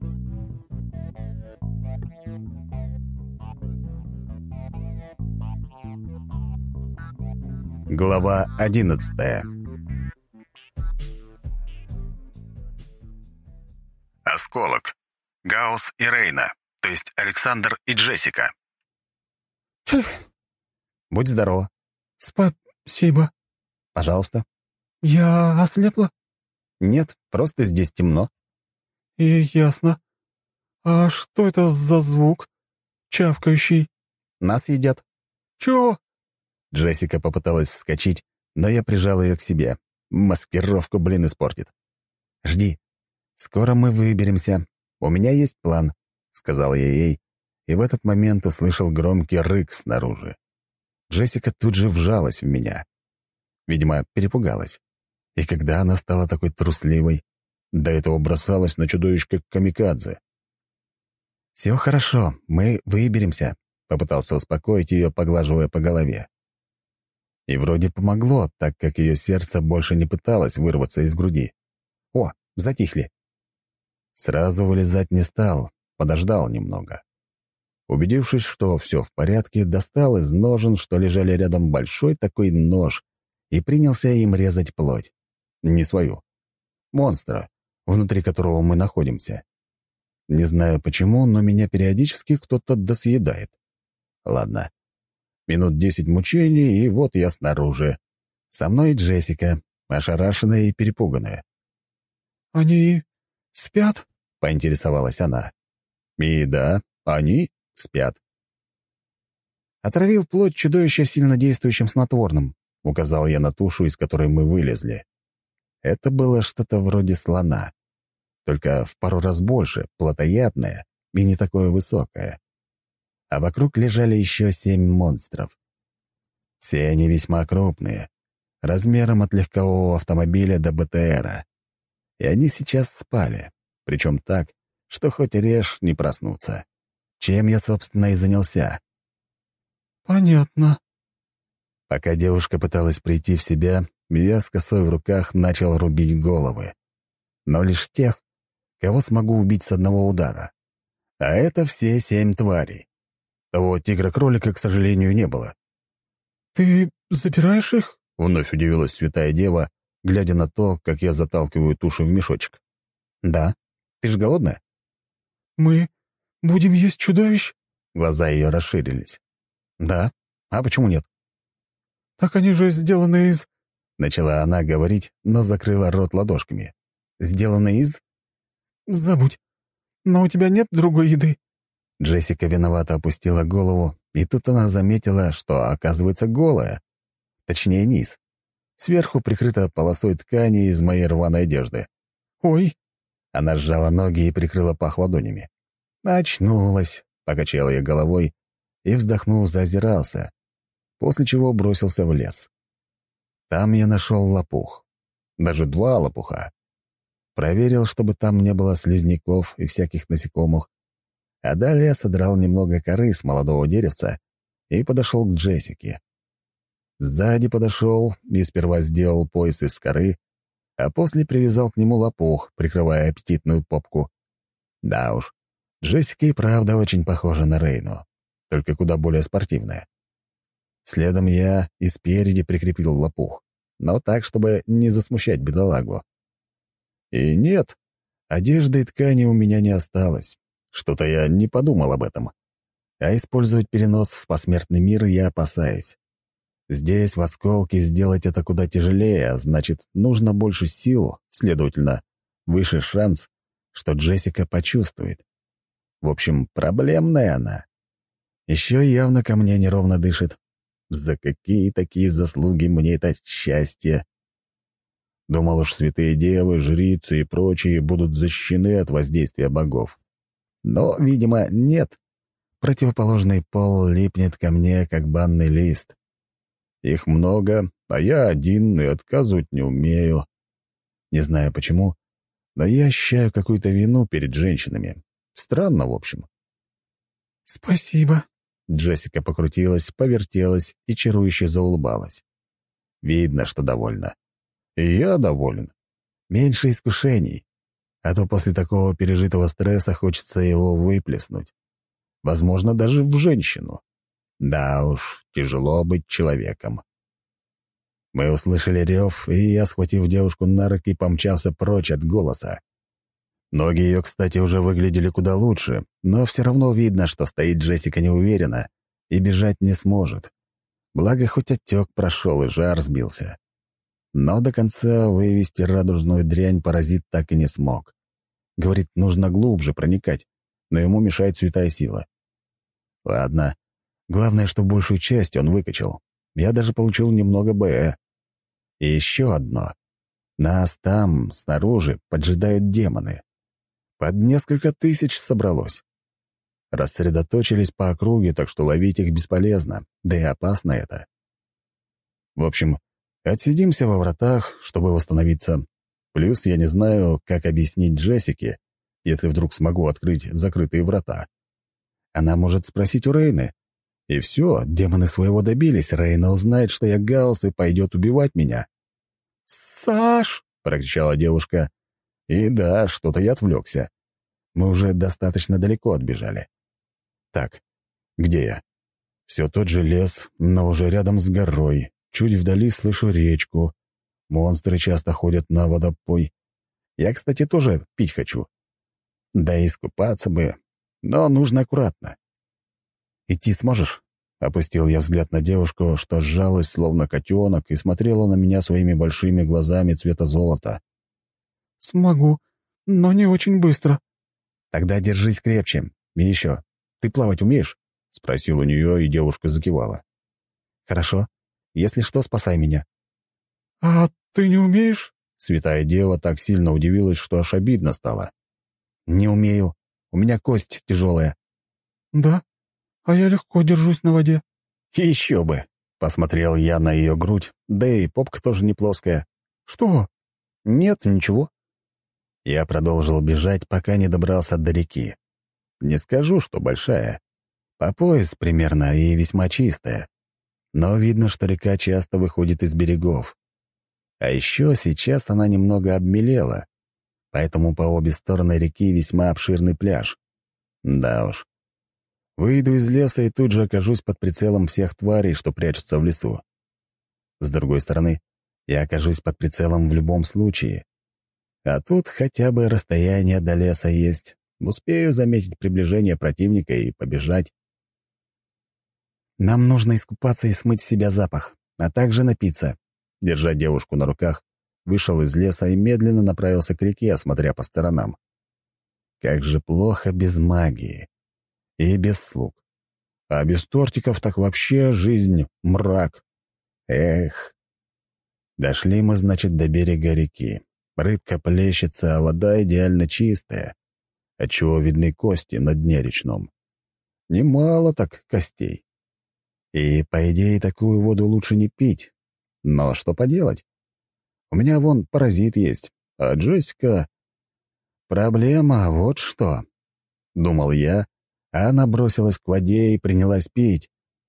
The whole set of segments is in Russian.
Глава 11. Осколок. Гаус и Рейна, то есть Александр и Джессика. Тьф, Будь здорова. спасибо. Пожалуйста. Я ослепла? Нет, просто здесь темно. И ясно. А что это за звук? Чавкающий. Нас едят. Чё? Джессика попыталась вскочить, но я прижал ее к себе. Маскировку, испортит. «Жди. Скоро мы выберемся. У меня есть план», — сказал я ей, и в этот момент услышал громкий рык снаружи. Джессика тут же вжалась в меня. Видимо, перепугалась. И когда она стала такой трусливой, до этого бросалась на чудовищ как камикадзе. «Все хорошо, мы выберемся», — попытался успокоить ее, поглаживая по голове. И вроде помогло, так как ее сердце больше не пыталось вырваться из груди. О, затихли. Сразу вылезать не стал, подождал немного. Убедившись, что все в порядке, достал из ножен, что лежали рядом, большой такой нож и принялся им резать плоть. Не свою. Монстра, внутри которого мы находимся. Не знаю почему, но меня периодически кто-то досъедает. Ладно. Минут 10 мучений, и вот я снаружи. Со мной Джессика, ошарашенная и перепуганная. Они спят? — поинтересовалась она. И да, они спят. «Отравил плоть чудовища сильнодействующим снотворным», — указал я на тушу, из которой мы вылезли. Это было что-то вроде слона, только в пару раз больше, плотоядное и не такое высокое. А вокруг лежали еще 7 монстров. Все они весьма крупные, размером от легкового автомобиля до БТРа. И они сейчас спали, причем так, что хоть режь не проснуться. Чем я, собственно, и занялся. Понятно. Пока девушка пыталась прийти в себя, я с косой в руках начал рубить головы. Но лишь тех, кого смогу убить с одного удара. А это все 7 тварей. Того тигра-кролика, к сожалению, не было. Ты забираешь их? — вновь удивилась святая дева, глядя на то, как я заталкиваю тушу в мешочек. «Да. Ты ж голодная?» Мы будем есть чудовищ? Глаза ее расширились. «Да. А почему нет?» Так они же сделаны из... Начала она говорить, но закрыла рот ладошками. «Сделаны из...» Забудь. Но у тебя нет другой еды? Джессика виновато опустила голову, и тут она заметила, что, оказывается, голая. Точнее, низ. Сверху прикрыта полосой ткани из моей рваной одежды. Ой, Она сжала ноги и прикрыла пах ладонями. «Очнулась», — покачал я головой и, вздохнув, заозирался, после чего бросился в лес. Там я нашел лопух. Даже 2 лопуха. Проверил, чтобы там не было слизняков и всяких насекомых, а далее содрал немного коры с молодого деревца и подошел к Джессике. Сзади подошел и сперва сделал пояс из коры, а после привязал к нему лопух, прикрывая аппетитную попку. Да уж, Джессика и правда очень похожа на Рейну, только куда более спортивная. Следом я и спереди прикрепил лопух, но так, чтобы не засмущать бедолагу. И нет, одежды и ткани у меня не осталось. Что-то я не подумал об этом. А использовать перенос в посмертный мир я опасаюсь. Здесь, в осколке, сделать это куда тяжелее, а значит, нужно больше сил, следовательно, выше шанс, что Джессика почувствует. В общем, проблемная она. Еще явно ко мне неровно дышит. За какие такие заслуги мне это счастье? Думал уж, святые девы, жрицы и прочие будут защищены от воздействия богов. Но, видимо, нет. Противоположный пол липнет ко мне, как банный лист. Их много, а я один и отказывать не умею. Не знаю почему, но я ощущаю какую-то вину перед женщинами. Странно, в общем. спасибо. Джессика покрутилась, повертелась и чарующе заулыбалась. Видно, что довольна. И я доволен. Меньше искушений. а то после такого пережитого стресса хочется его выплеснуть. Возможно, даже в женщину. Да уж, тяжело быть человеком. Мы услышали рев, и я, схватив девушку на руки, помчался прочь от голоса. Ноги ее, кстати, уже выглядели куда лучше, но все равно видно, что стоит Джессика неуверенно и бежать не сможет. Благо, хоть отек прошел и жар сбился. Но до конца вывести радужную дрянь паразит так и не смог. Говорит, нужно глубже проникать, но ему мешает святая сила. Ладно, главное, что большую часть он выкачал. Я даже получил немного БЭ. И еще одно. Нас там, снаружи, поджидают демоны. Под несколько тысяч собралось. Рассредоточились по округе, так что ловить их бесполезно, да и опасно это. В общем, отсидимся во вратах, чтобы восстановиться. Плюс я не знаю, как объяснить Джессике, если вдруг смогу открыть закрытые врата. Она может спросить у Рейны. И все, демоны своего добились, Рейна узнает, что я Гаусс, и пойдет убивать меня. «Саш!» — прокричала девушка. И да, что-то я отвлекся. Мы уже достаточно далеко отбежали. Так, где я? Все тот же лес, но уже рядом с горой. Чуть вдали слышу речку. Монстры часто ходят на водопой. Я, кстати, тоже пить хочу. Да и искупаться бы, но нужно аккуратно. «Идти сможешь?» — опустил я взгляд на девушку, что сжалась, словно котенок, и смотрела на меня своими большими глазами цвета золота. «Смогу, но не очень быстро». «Тогда держись крепче. И еще, ты плавать умеешь?» — спросил у нее, и девушка закивала. «Хорошо. Если что, спасай меня». «А ты не умеешь?» Святая дева так сильно удивилась, что аж обидно стало. «Не умею. У меня кость тяжелая». «Да? А я легко держусь на воде». «Еще бы!» — посмотрел я на ее грудь, да и попка тоже не плоская. «Что?» «Нет, ничего». Я продолжил бежать, пока не добрался до реки. Не скажу, что большая. По пояс примерно и весьма чистая. Но видно, что река часто выходит из берегов. А еще сейчас она немного обмелела, поэтому по обе стороны реки весьма обширный пляж. Да уж. Выйду из леса и тут же окажусь под прицелом всех тварей, что прячутся в лесу. С другой стороны, я окажусь под прицелом в любом случае. А тут хотя бы расстояние до леса есть. Успею заметить приближение противника и побежать. Нам нужно искупаться и смыть с себя запах, а также напиться. Держа девушку на руках, вышел из леса и медленно направился к реке, смотря по сторонам. Как же плохо без магии. И без слуг. А без тортиков так вообще жизнь — мрак. Эх. Дошли мы, значит, до берега реки. Рыбка плещется, а вода идеально чистая, отчего видны кости на дне речном. Немало так костей. И, по идее, такую воду лучше не пить. Но что поделать? У меня вон паразит есть, а Джессика... Проблема вот что. Думал я, а она бросилась к воде и принялась пить.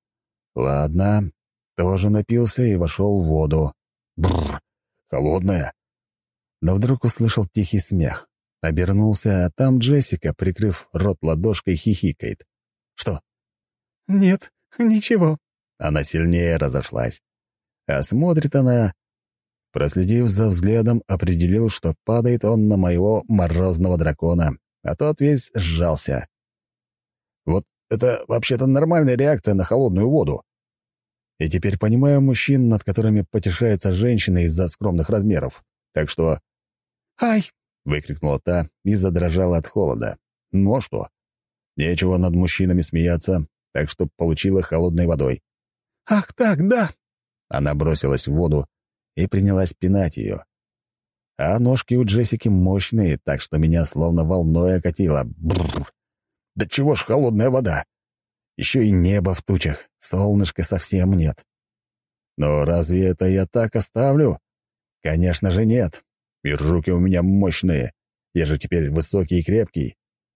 Ладно, тоже напился и вошел в воду. Бррр, холодная. Но вдруг услышал тихий смех. Обернулся, а там Джессика, прикрыв рот ладошкой, хихикает. «Что?» «Нет, ничего». Она сильнее разошлась. А смотрит она... Проследив за взглядом, определил, что падает он на моего морозного дракона, а тот весь сжался. Вот это вообще-то нормальная реакция на холодную воду. И теперь понимаю мужчин, над которыми потешаются женщины из-за скромных размеров. Так что... «Ай!» — выкрикнула та и задрожала от холода. Ну а что? Нечего над мужчинами смеяться, так что получила холодной водой. «Ах так, да!» Она бросилась в воду и принялась пинать ее. А ножки у Джессики мощные, так что меня словно волной окатило. Бррр! Да чего ж холодная вода? Еще и небо в тучах, солнышка совсем нет. Но разве это я так оставлю? Конечно же нет. И руки у меня мощные. Я же теперь высокий и крепкий.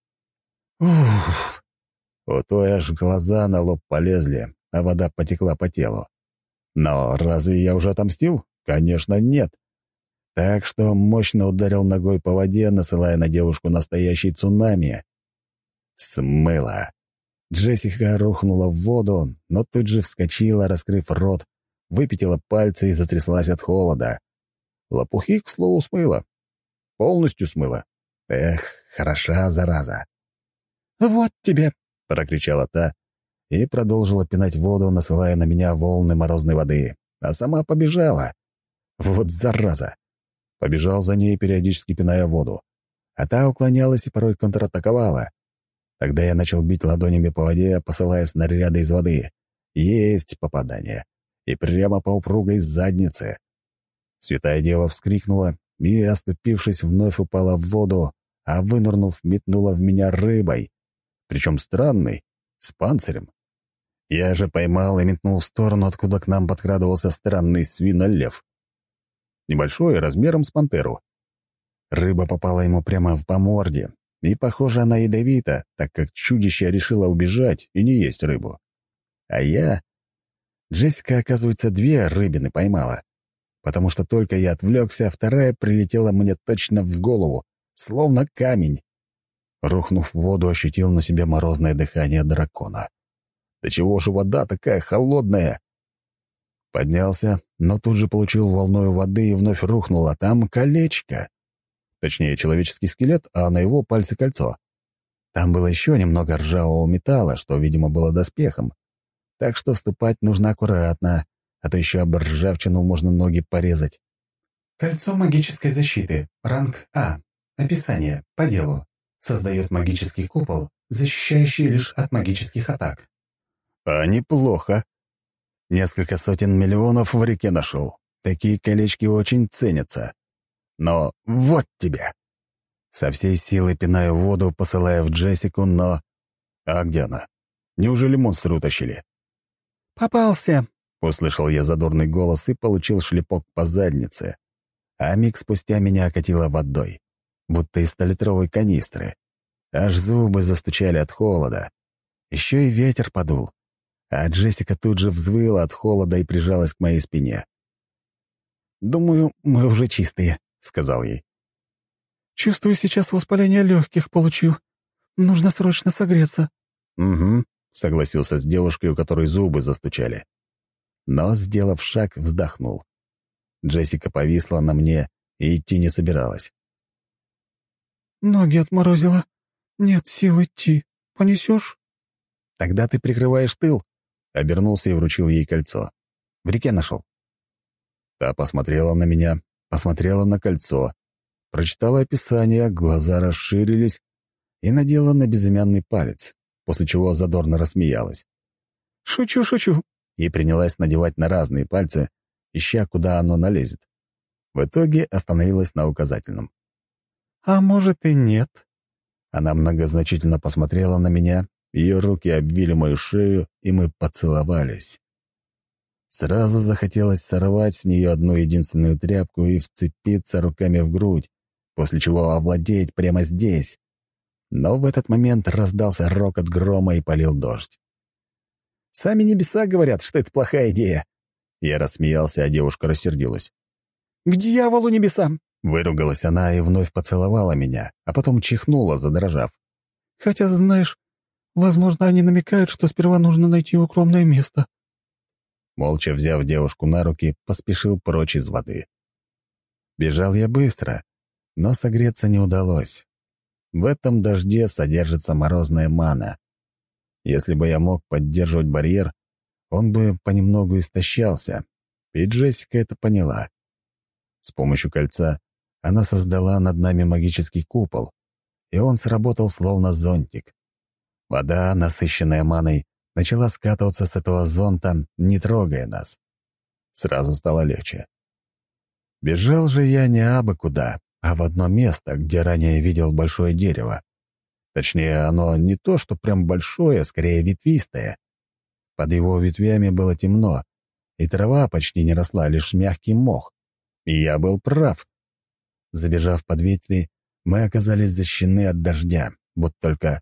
Уф! У той аж глаза на лоб полезли, а вода потекла по телу. Но разве я уже отомстил? Конечно, нет. так что мощно ударил ногой по воде, насылая на девушку настоящий цунами. Смыло. Джессика рухнула в воду, но тут же вскочила, раскрыв рот, выпятила пальцы и затряслась от холода. Лопухи, к слову, смыло. Полностью смыло. Эх, хороша зараза. «Вот тебе!» — прокричала та и продолжила пинать воду, насылая на меня волны морозной воды, а сама побежала. Вот зараза! Побежал за ней, периодически пиная воду. А та уклонялась и порой контратаковала. Тогда я начал бить ладонями по воде, посылая снаряды из воды. Есть попадание. И прямо по упругой заднице. Святая дева вскрикнула и, оступившись, вновь упала в воду, а, вынырнув, метнула в меня рыбой. Причем странной, с панцирем. Я же поймал и метнул в сторону, откуда к нам подкрадывался странный свинолев. Небольшой, размером с пантеру. Рыба попала ему прямо по морде, и, похоже, она ядовита, так как чудище решило убежать и не есть рыбу. А я... Джессика, оказывается, 2 рыбины поймала, потому что только я отвлекся, вторая прилетела мне точно в голову, словно камень. Рухнув в воду, ощутил на себе морозное дыхание дракона. Да чего же вода такая холодная? Поднялся, но тут же получил волною воды и вновь рухнул, а там колечко. Точнее, человеческий скелет, а на его пальце кольцо. Там было еще немного ржавого металла, что, видимо, было доспехом. Так что ступать нужно аккуратно, а то еще об ржавчину можно ноги порезать. Кольцо магической защиты. Ранг А. Описание. По делу. Создает магический купол, защищающий лишь от магических атак. А неплохо. Несколько сотен миллионов в реке нашел. Такие колечки очень ценятся. Но вот тебе. Со всей силы пинаю воду, посылая в Джессику, но... А где она? Неужели монстры утащили? «Попался!» — услышал я задорный голос и получил шлепок по заднице. А миг спустя меня окатило водой, будто из 100-литровой канистры. Аж зубы застучали от холода. Еще и ветер подул. А Джессика тут же взвыла от холода и прижалась к моей спине. «Думаю, мы уже чистые», — сказал ей. «Чувствую, сейчас воспаление легких получу. Нужно срочно согреться». «Угу», — согласился с девушкой, у которой зубы застучали. Но, сделав шаг, вздохнул. Джессика повисла на мне и идти не собиралась. «Ноги отморозила. Нет сил идти. Понесешь?» «Тогда ты прикрываешь тыл», — обернулся и вручил ей кольцо. «В реке нашел». Та посмотрела на меня, посмотрела на кольцо, прочитала описание, глаза расширились и надела на безымянный палец, после чего задорно рассмеялась. «Шучу, шучу», и принялась надевать на разные пальцы, ища, куда оно налезет. В итоге остановилась на указательном. «А может и нет». Она многозначительно посмотрела на меня, ее руки обвили мою шею, и мы поцеловались. Сразу захотелось сорвать с нее одну единственную тряпку и вцепиться руками в грудь, после чего овладеть прямо здесь. Но в этот момент раздался рокот грома и полил дождь. «Сами небеса говорят, что это плохая идея». Я рассмеялся, а девушка рассердилась. «К дьяволу небесам!» Выругалась она и вновь поцеловала меня, а потом чихнула, задрожав. «Хотя, знаешь, возможно, они намекают, что сперва нужно найти укромное место». Молча взяв девушку на руки, поспешил прочь из воды. Бежал я быстро, но согреться не удалось. В этом дожде содержится морозная мана. Если бы я мог поддерживать барьер, он бы понемногу истощался, и Джессика это поняла. С помощью кольца она создала над нами магический купол, и он сработал словно зонтик. Вода, насыщенная маной, начала скатываться с этого зонта, не трогая нас. Сразу стало легче. Бежал же я не абы куда, а в одно место, где ранее видел большое дерево. Точнее, оно не то, что прям большое, скорее ветвистое. Под его ветвями было темно, и трава почти не росла, лишь мягкий мох. И я был прав. Забежав под ветви, мы оказались защищены от дождя, вот только...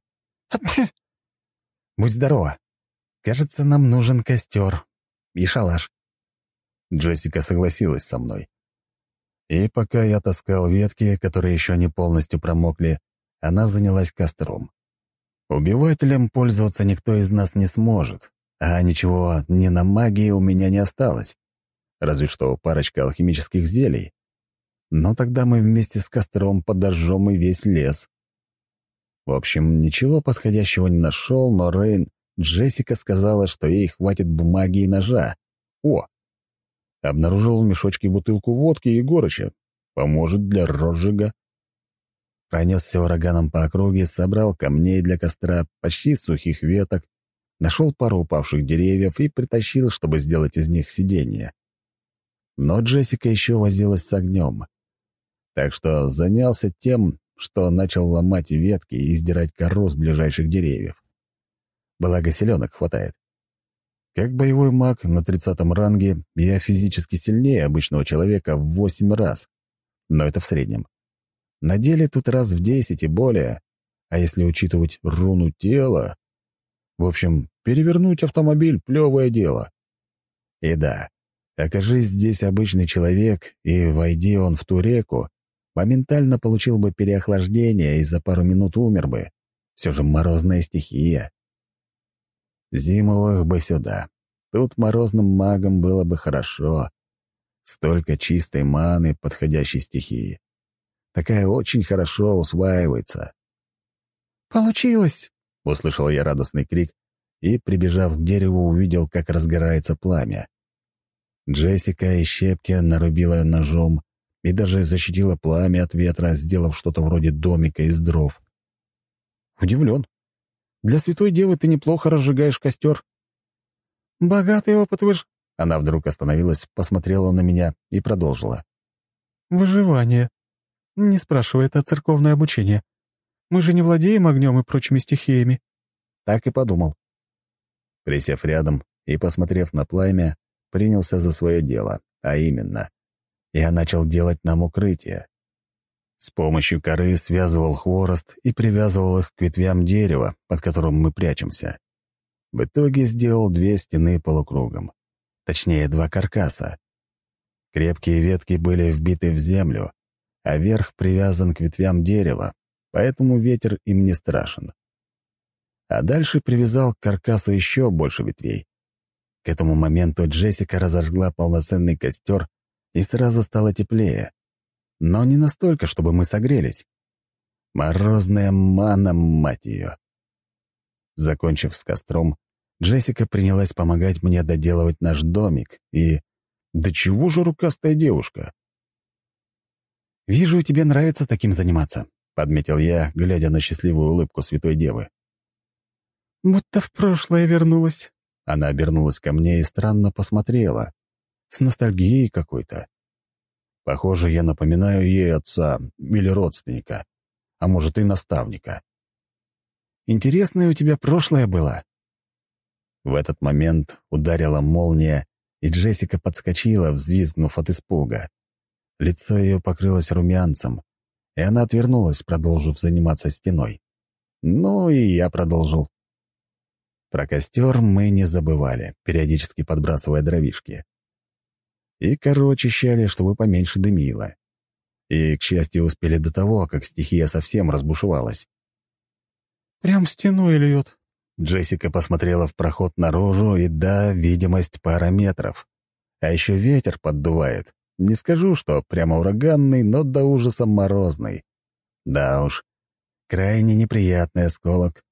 «Будь здорова. Кажется, нам нужен костер и шалаш». Джессика согласилась со мной. И пока я таскал ветки, которые еще не полностью промокли, она занялась костром. Убивателем пользоваться никто из нас не сможет, а ничего ни на магии у меня не осталось. Разве что парочка алхимических зелий. Но тогда мы вместе с костром подожжем и весь лес. В общем, ничего подходящего не нашел, но Джессика сказала, что ей хватит бумаги и ножа. О! Обнаружил в мешочке бутылку водки и горыча. Поможет для розжига. Пронесся ураганом по округе, собрал камней для костра, почти сухих веток, нашел пару упавших деревьев и притащил, чтобы сделать из них сиденье. Но Джессика еще возилась с огнем. Так что занялся тем, что начал ломать ветки и сдирать кору с ближайших деревьев. Благо селенок хватает. Как боевой маг на 30-м ранге я физически сильнее обычного человека в 8 раз, но это в среднем. На деле тут раз в 10 и более, а если учитывать руну тела... В общем, перевернуть автомобиль — плевое дело. И да, окажись здесь обычный человек, и войди он в ту реку, моментально получил бы переохлаждение и за пару минут умер бы. Все же морозная стихия. Зимовых бы сюда. Тут морозным магом было бы хорошо. Столько чистой маны, подходящей стихии. Такая очень хорошо усваивается. «Получилось!» — услышал я радостный крик и, прибежав к дереву, увидел, как разгорается пламя. Джессика и щепки нарубила ножом и даже защитила пламя от ветра, сделав что-то вроде домика из дров. Удивлен. Для святой девы ты неплохо разжигаешь костер. «Богатый опыт Она вдруг остановилась, посмотрела на меня и продолжила. выживание. Не спрашивай, это церковное обучение. Мы же не владеем огнем и прочими стихиями». Так и подумал. Присев рядом и посмотрев на пламя, принялся за свое дело, а именно, я начал делать нам укрытие. С помощью коры связывал хворост и привязывал их к ветвям дерева, под которым мы прячемся. В итоге сделал 2 стены полукругом. Точнее, 2 каркаса. Крепкие ветки были вбиты в землю, а верх привязан к ветвям дерева, поэтому ветер им не страшен. А дальше привязал к каркасу еще больше ветвей. К этому моменту Джессика разожгла полноценный костер, и сразу стало теплее. Но не настолько, чтобы мы согрелись. Морозная мана, мать ее. Закончив с костром, Джессика принялась помогать мне доделывать наш домик, и... Да чего же рукастая девушка? «Вижу, тебе нравится таким заниматься», — подметил я, глядя на счастливую улыбку святой девы. «Будто в прошлое вернулась». Она обернулась ко мне и странно посмотрела. С ностальгией какой-то. Похоже, я напоминаю ей отца или родственника, а может и наставника. «Интересное у тебя прошлое было». В этот момент ударила молния, и Джессика подскочила, взвизгнув от испуга. Лицо ее покрылось румянцем, и она отвернулась, продолжив заниматься стеной. Ну и я продолжил. Про костер мы не забывали, периодически подбрасывая дровишки. И кору очищали, чтобы поменьше дымило. И, к счастью, успели до того, как стихия совсем разбушевалась. «Прям стеной льет». Джессика посмотрела в проход наружу, и да, видимость пара метров. А еще ветер поддувает. Не скажу, что прямо ураганный, но до ужаса морозный. Да уж, крайне неприятный осколок.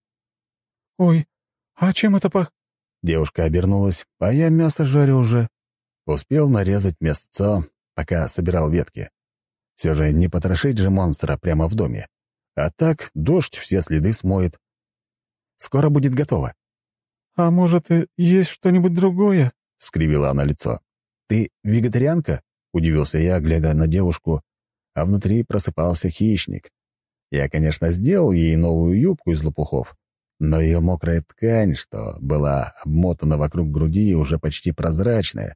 «Ой, а чем это пах?» Девушка обернулась, а я мясо жарю уже. Успел нарезать мясцо, пока собирал ветки. Все же не потрошить же монстра прямо в доме. А так дождь все следы смоет. Скоро будет готово. «А может, и есть что-нибудь другое?» — скривила она лицо. «Ты вегетарианка?» — удивился я, глядя на девушку, а внутри просыпался хищник. Я, конечно, сделал ей новую юбку из лопухов, но ее мокрая ткань, что была обмотана вокруг груди, уже почти прозрачная.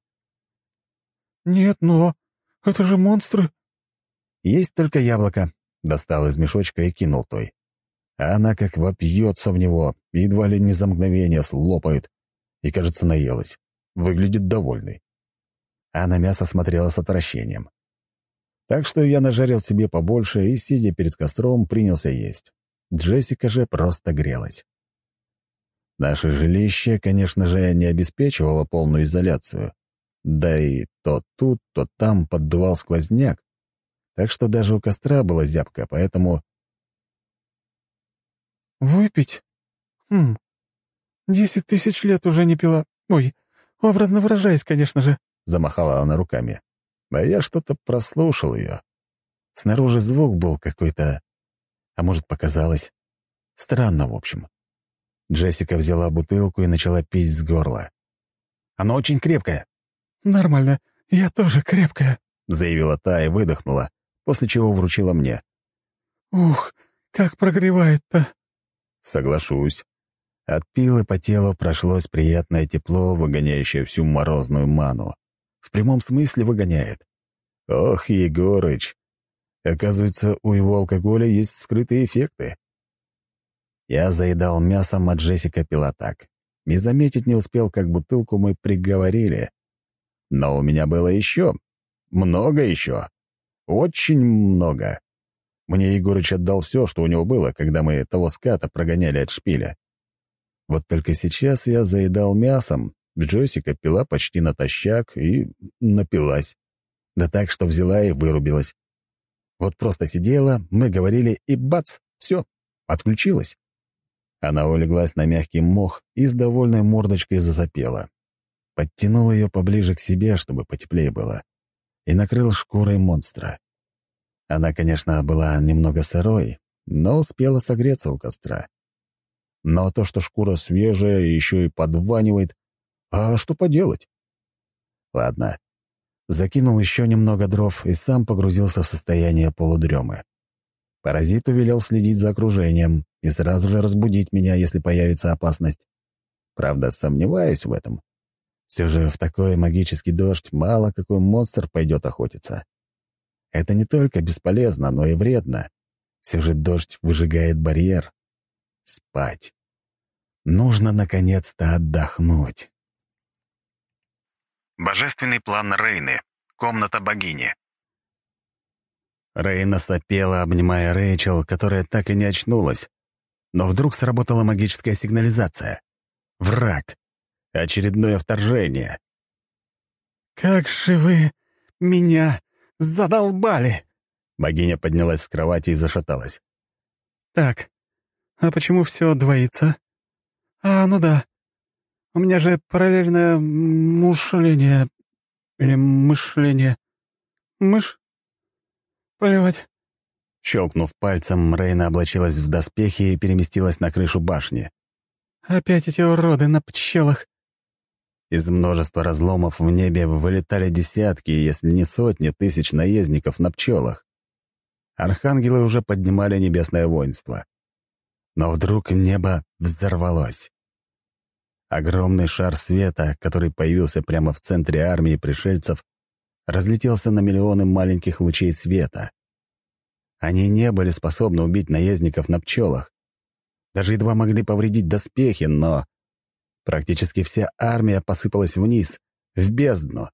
«Нет, но это же монстры!» «Есть только яблоко», — достал из мешочка и кинул той. А она как вопьется в него, едва ли не за мгновение слопает, и, кажется, наелась. Выглядит довольной. А на мясо смотрела с отвращением. Так что я нажарил себе побольше и, сидя перед костром, принялся есть. Джессика же просто грелась. Наше жилище, конечно же, не обеспечивало полную изоляцию. Да и то тут, то там поддувал сквозняк, так что даже у костра была зябко, поэтому... «Выпить? 10 тысяч лет уже не пила. Ой, образно выражаясь, конечно же». Замахала она руками. А я что-то прослушал ее. Снаружи звук был какой-то... А может, показалось? Странно, в общем. Джессика взяла бутылку и начала пить с горла. «Оно очень крепкое», «Нормально. Я тоже крепкая», — заявила та и выдохнула, после чего вручила мне. «Ух, как прогревает-то!» Соглашусь. От пилы по телу прошлось приятное тепло, выгоняющее всю морозную ману. В прямом смысле выгоняет. Ох, Егорыч! Оказывается, у его алкоголя есть скрытые эффекты. Я заедал мясом, а Джессика пила так. И заметить не успел, как бутылку мы приговорили. Но у меня было еще. Много еще. Очень много. Мне Егорыч отдал все, что у него было, когда мы того ската прогоняли от шпиля. Вот только сейчас я заедал мясом, Джессика пила почти натощак и напилась. Да так, что взяла и вырубилась. Вот просто сидела, мы говорили, и бац, все, отключилась. Она улеглась на мягкий мох и с довольной мордочкой засопела. Подтянул ее поближе к себе, чтобы потеплее было, и накрыл шкурой монстра. Она, конечно, была немного сырой, но успела согреться у костра. Но то, что шкура свежая и еще и подванивает, а что поделать? Ладно. Закинул еще немного дров и сам погрузился в состояние полудремы. Паразиту велел следить за окружением и сразу же разбудить меня, если появится опасность. Правда, сомневаюсь в этом. Все же в такой магический дождь мало какой монстр пойдет охотиться. Это не только бесполезно, но и вредно. Все же дождь выжигает барьер. Спать. Нужно наконец-то отдохнуть. Божественный план Рейны. Комната богини. Рейна сопела, обнимая Рэйчел, которая так и не очнулась. Но вдруг сработала магическая сигнализация. Враг. Очередное вторжение. «Как же вы меня задолбали!» Богиня поднялась с кровати и зашаталась. «Так, а почему все двоится? Ну да. У меня же параллельное мышление. Или мышление. Мышь? Плевать». Щелкнув пальцем, Рейна облачилась в доспехи и переместилась на крышу башни. «Опять эти уроды на пчелах». Из множества разломов в небе вылетали десятки, если не сотни тысяч наездников на пчелах. Архангелы уже поднимали небесное воинство. Но вдруг небо взорвалось. Огромный шар света, который появился прямо в центре армии пришельцев, разлетелся на миллионы маленьких лучей света. Они не были способны убить наездников на пчелах. Даже едва могли повредить доспехи, но практически вся армия посыпалась вниз, в бездну.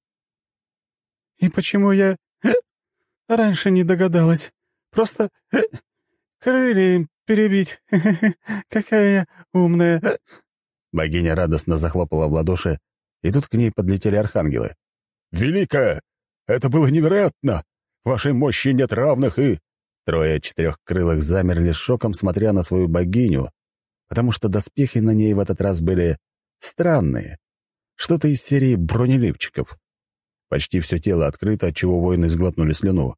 «И почему я раньше не догадалась? Просто крылья им перебить. Какая я умная». Богиня радостно захлопала в ладоши, и тут к ней подлетели архангелы. «Великая! Это было невероятно! Вашей мощи нет равных и...» Трое четырехкрылых замерли шоком, смотря на свою богиню, потому что доспехи на ней в этот раз были странные. Что-то из серии бронеливчиков. Почти все тело открыто, отчего воины сглотнули слюну.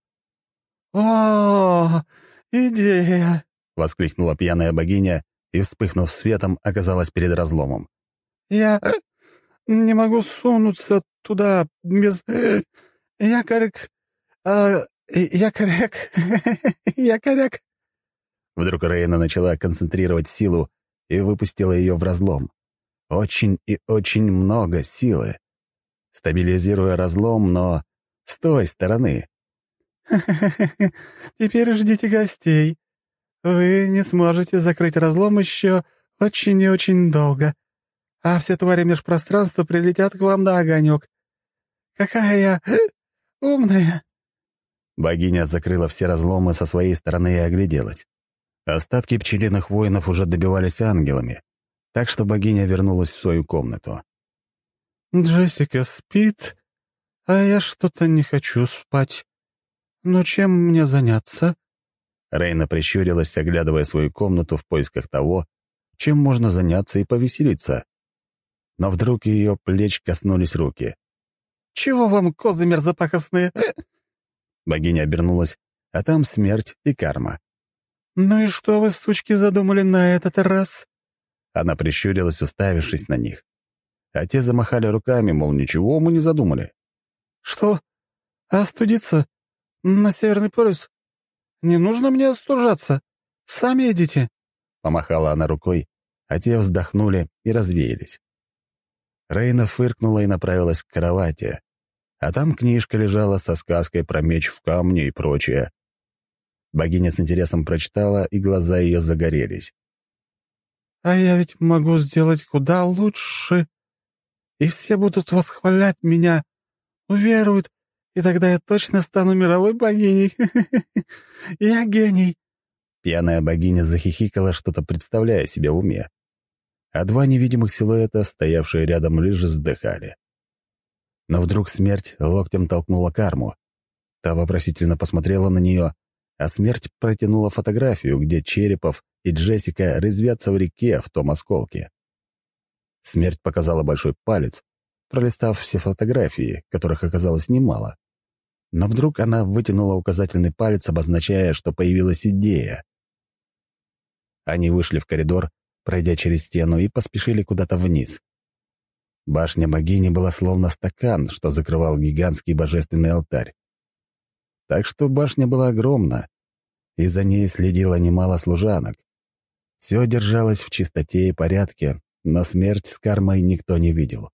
«О, идея!» — воскликнула пьяная богиня и, вспыхнув светом, оказалась перед разломом. «Я не могу сунуться туда без... якорек... якорек... якорек...» Вдруг Рейна начала концентрировать силу и выпустила ее в разлом. Очень и очень много силы. Стабилизируя разлом, но с той стороны. «Теперь ждите гостей. Вы не сможете закрыть разлом еще очень и очень долго, а все твари межпространства прилетят к вам на огонек. Какая я умная!» Богиня закрыла все разломы со своей стороны и огляделась. Остатки пчелиных воинов уже добивались ангелами, так что богиня вернулась в свою комнату. «Джессика спит, а я что-то не хочу спать. Но чем мне заняться?» Рейна прищурилась, оглядывая свою комнату в поисках того, чем можно заняться и повеселиться. Но вдруг ее плеч коснулись руки. «Чего вам, козы мерзопакостные?» Богиня обернулась, а там смерть и карма. «Ну и что вы, сучки, задумали на этот раз?» Она прищурилась, уставившись на них. А те замахали руками, мол, ничего мы не задумали. «Что? Остудиться? На Северный полюс? Не нужно мне остужаться. Сами идите». Помахала она рукой, а те вздохнули и развеялись. Рейна фыркнула и направилась к кровати, а там книжка лежала со сказкой про меч в камне и прочее. Богиня с интересом прочитала, и глаза ее загорелись. «А я ведь могу сделать куда лучше. И все будут восхвалять меня, уверуют, и тогда я точно стану мировой богиней. Я гений». Пьяная богиня захихикала, что-то представляя себе в уме. А два невидимых силуэта, стоявшие рядом, лишь вздыхали. Но вдруг смерть локтем толкнула карму. Та вопросительно посмотрела на нее, а смерть протянула фотографию, где Черепов и Джессика резвятся в реке в том осколке. Смерть показала большой палец, пролистав все фотографии, которых оказалось немало. Но вдруг она вытянула указательный палец, обозначая, что появилась идея. Они вышли в коридор, пройдя через стену, и поспешили куда-то вниз. Башня богини была словно стакан, что закрывал гигантский божественный алтарь. Так что башня была огромна, и за ней следило немало служанок. Все держалось в чистоте и порядке, но смерть с кармой никто не видел.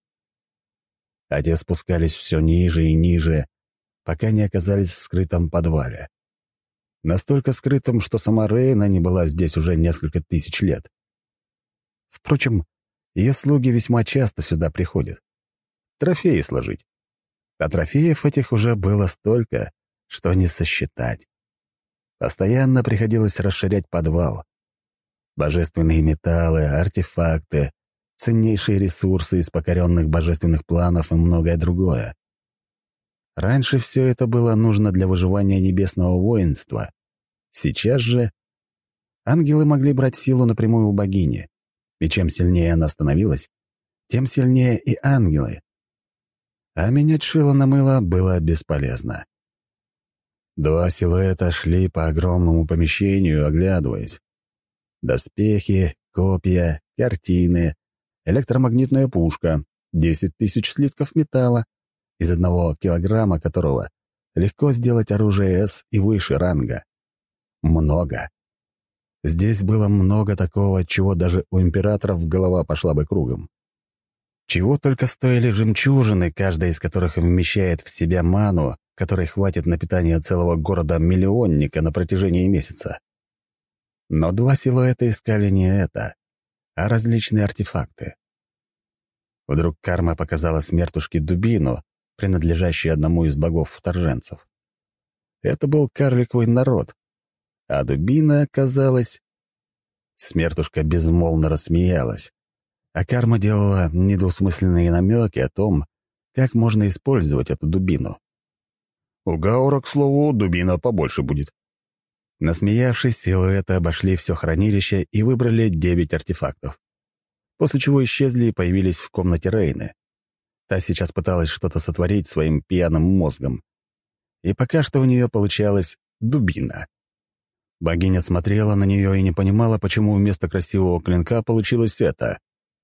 А те спускались все ниже и ниже, пока не оказались в скрытом подвале. Настолько скрытым, что сама Рейна не была здесь уже несколько тысяч лет. Впрочем, ее слуги весьма часто сюда приходят. Трофеи сложить. А трофеев этих уже было столько, что не сосчитать. Постоянно приходилось расширять подвал. Божественные металлы, артефакты, ценнейшие ресурсы из покоренных божественных планов и многое другое. Раньше все это было нужно для выживания небесного воинства. Сейчас же ангелы могли брать силу напрямую у богини, и чем сильнее она становилась, тем сильнее и ангелы. А менять шило на мыло было бесполезно. Два силуэта шли по огромному помещению, оглядываясь. Доспехи, копья, картины, электромагнитная пушка, 10 тысяч слитков металла, из 1 килограмма которого легко сделать оружие С и выше ранга. Много. Здесь было много такого, чего даже у императоров голова пошла бы кругом. Чего только стоили жемчужины, каждая из которых вмещает в себя ману, которой хватит на питание целого города-миллионника на протяжении месяца. Но два силуэта искали не это, а различные артефакты. Вдруг карма показала смертушке дубину, принадлежащую одному из богов-вторженцев. Это был карликовый народ, а дубина оказалась... Смертушка безмолвно рассмеялась, а карма делала недвусмысленные намеки о том, как можно использовать эту дубину. У Гаура, к слову, дубина побольше будет. Насмеявшись, силуэты обошли все хранилище и выбрали 9 артефактов. После чего исчезли и появились в комнате Рейны. Та сейчас пыталась что-то сотворить своим пьяным мозгом. И пока что у нее получалась дубина. Богиня смотрела на нее и не понимала, почему вместо красивого клинка получилось это.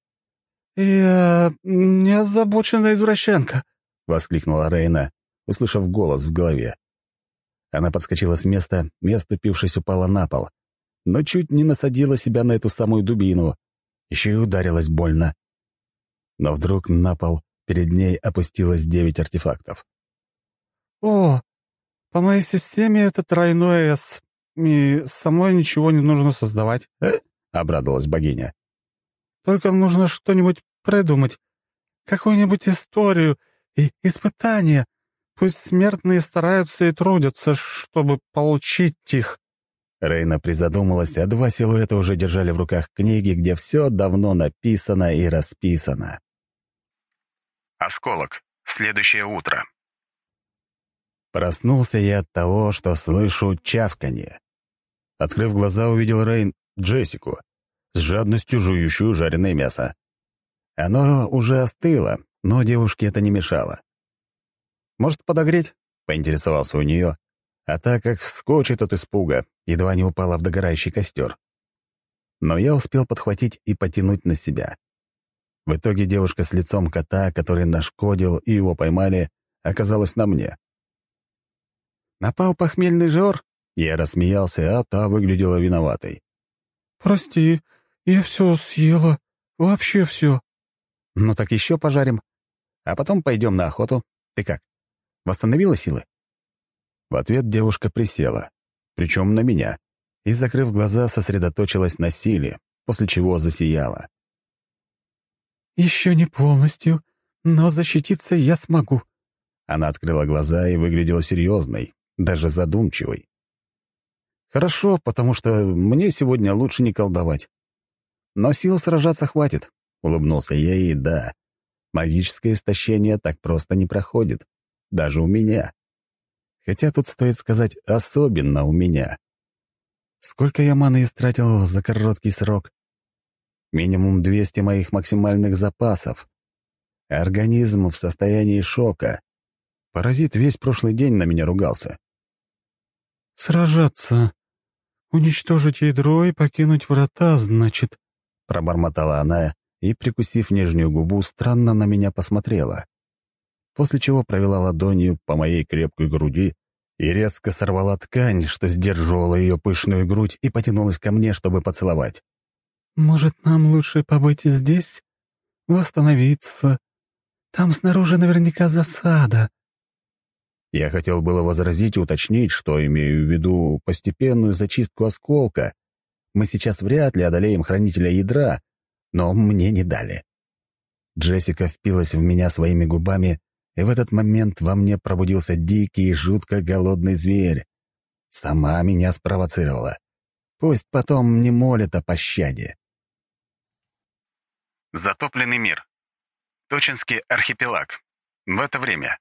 «Я не озабоченная извращенка», — воскликнула Рейна, услышав голос в голове. Она подскочила с места и, оступившись, упала на пол, но чуть не насадила себя на эту самую дубину, еще и ударилась больно. Но вдруг на пол перед ней опустилось 9 артефактов. «О, по моей системе это тройное «С», и со мной ничего не нужно создавать», — обрадовалась богиня. «Только нужно что-нибудь придумать, какую-нибудь историю и испытание, Пусть смертные стараются и трудятся, чтобы получить их». Рейна призадумалась, а два силуэта уже держали в руках книги, где все давно написано и расписано. Осколок. Следующее утро. Проснулся я от того, что слышу чавканье. Открыв глаза, увидел Рейн Джессику, с жадностью жующую жареное мясо. Оно уже остыло, но девушке это не мешало. «Может, подогреть?» — поинтересовался у нее, а так как вскочит от испуга, едва не упала в догорающий костер. Но я успел подхватить и потянуть на себя. В итоге девушка с лицом кота, который нашкодил и его поймали, оказалась на мне. «Напал похмельный жор?» Я рассмеялся, а та выглядела виноватой. «Прости, я все съела. Вообще все». «Ну так еще пожарим. А потом пойдем на охоту. Ты как, восстановила силы?» В ответ девушка присела, причем на меня, и, закрыв глаза, сосредоточилась на силе, после чего засияла. «Еще не полностью, но защититься я смогу». Она открыла глаза и выглядела серьезной, даже задумчивой. «Хорошо, потому что мне сегодня лучше не колдовать. Но сил сражаться хватит», — улыбнулся я, и да, магическое истощение так просто не проходит, даже у меня. Хотя тут стоит сказать особенно у меня. Сколько я маны истратил за короткий срок? Минимум 200 моих максимальных запасов. Организм в состоянии шока. Паразит весь прошлый день на меня ругался. «Сражаться. Уничтожить ядро и покинуть врата, значит», — пробормотала она и, прикусив нижнюю губу, странно на меня посмотрела. После чего провела ладонью по моей крепкой груди и резко сорвала ткань, что сдерживала ее пышную грудь, и потянулась ко мне, чтобы поцеловать. «Может, нам лучше побыть здесь? Восстановиться? Там снаружи наверняка засада». Я хотел было возразить и уточнить, что имею в виду постепенную зачистку осколка. Мы сейчас вряд ли одолеем хранителя ядра, но мне не дали. Джессика впилась в меня своими губами, и в этот момент во мне пробудился дикий и жутко голодный зверь. Сама меня спровоцировала. Пусть потом не молит о пощаде. Затопленный мир. Точинский архипелаг. В это время.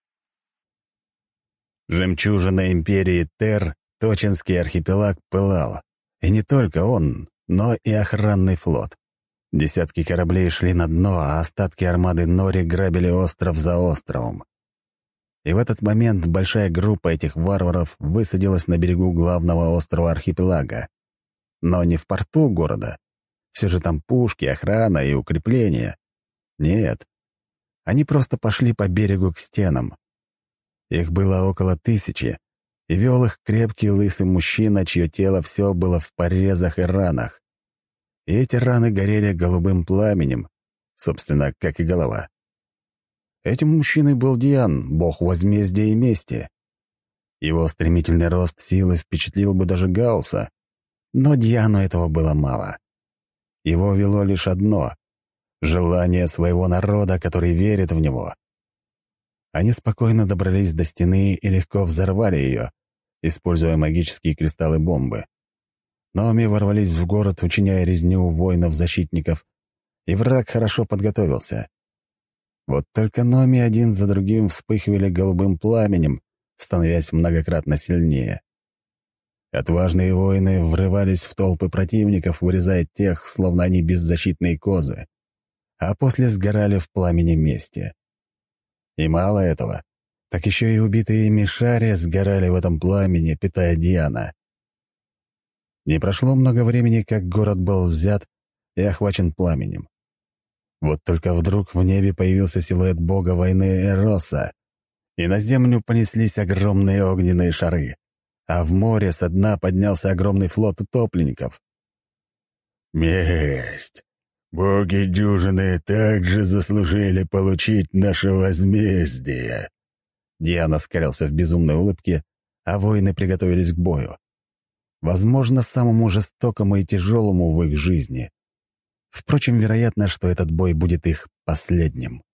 Жемчужина империи Тер, Точинский архипелаг, пылал. И не только он, но и охранный флот. Десятки кораблей шли на дно, а остатки армады Нори грабили остров за островом. И в этот момент большая группа этих варваров высадилась на берегу главного острова архипелага. Но не в порту города. Все же там пушки, охрана и укрепления. Нет. Они просто пошли по берегу к стенам. Их было около 1000, и вел их крепкий лысый мужчина, чье тело все было в порезах и ранах. И эти раны горели голубым пламенем, собственно, как и голова. Этим мужчиной был Диан, бог возмездия и мести. Его стремительный рост силы впечатлил бы даже Гаусса, но Диану этого было мало. Его вело лишь одно — желание своего народа, который верит в него. Они спокойно добрались до стены и легко взорвали ее, используя магические кристаллы-бомбы. Номи ворвались в город, учиняя резню воинов-защитников, и враг хорошо подготовился. Вот только Номи один за другим вспыхивали голубым пламенем, становясь многократно сильнее. Отважные воины врывались в толпы противников, вырезая тех, словно они беззащитные козы, а после сгорали в пламени мести. И мало этого, так еще и убитые ими шари сгорали в этом пламени, питая Диана. Не прошло много времени, как город был взят и охвачен пламенем. Вот только вдруг в небе появился силуэт бога войны Эроса, и на землю понеслись огромные огненные шары, а в море со дна поднялся огромный флот утопленников. «Месть! Боги дюжины также заслужили получить наше возмездие!» Диана скалился в безумной улыбке, а воины приготовились к бою. Возможно, самому жестокому и тяжелому в их жизни. Впрочем, вероятно, что этот бой будет их последним.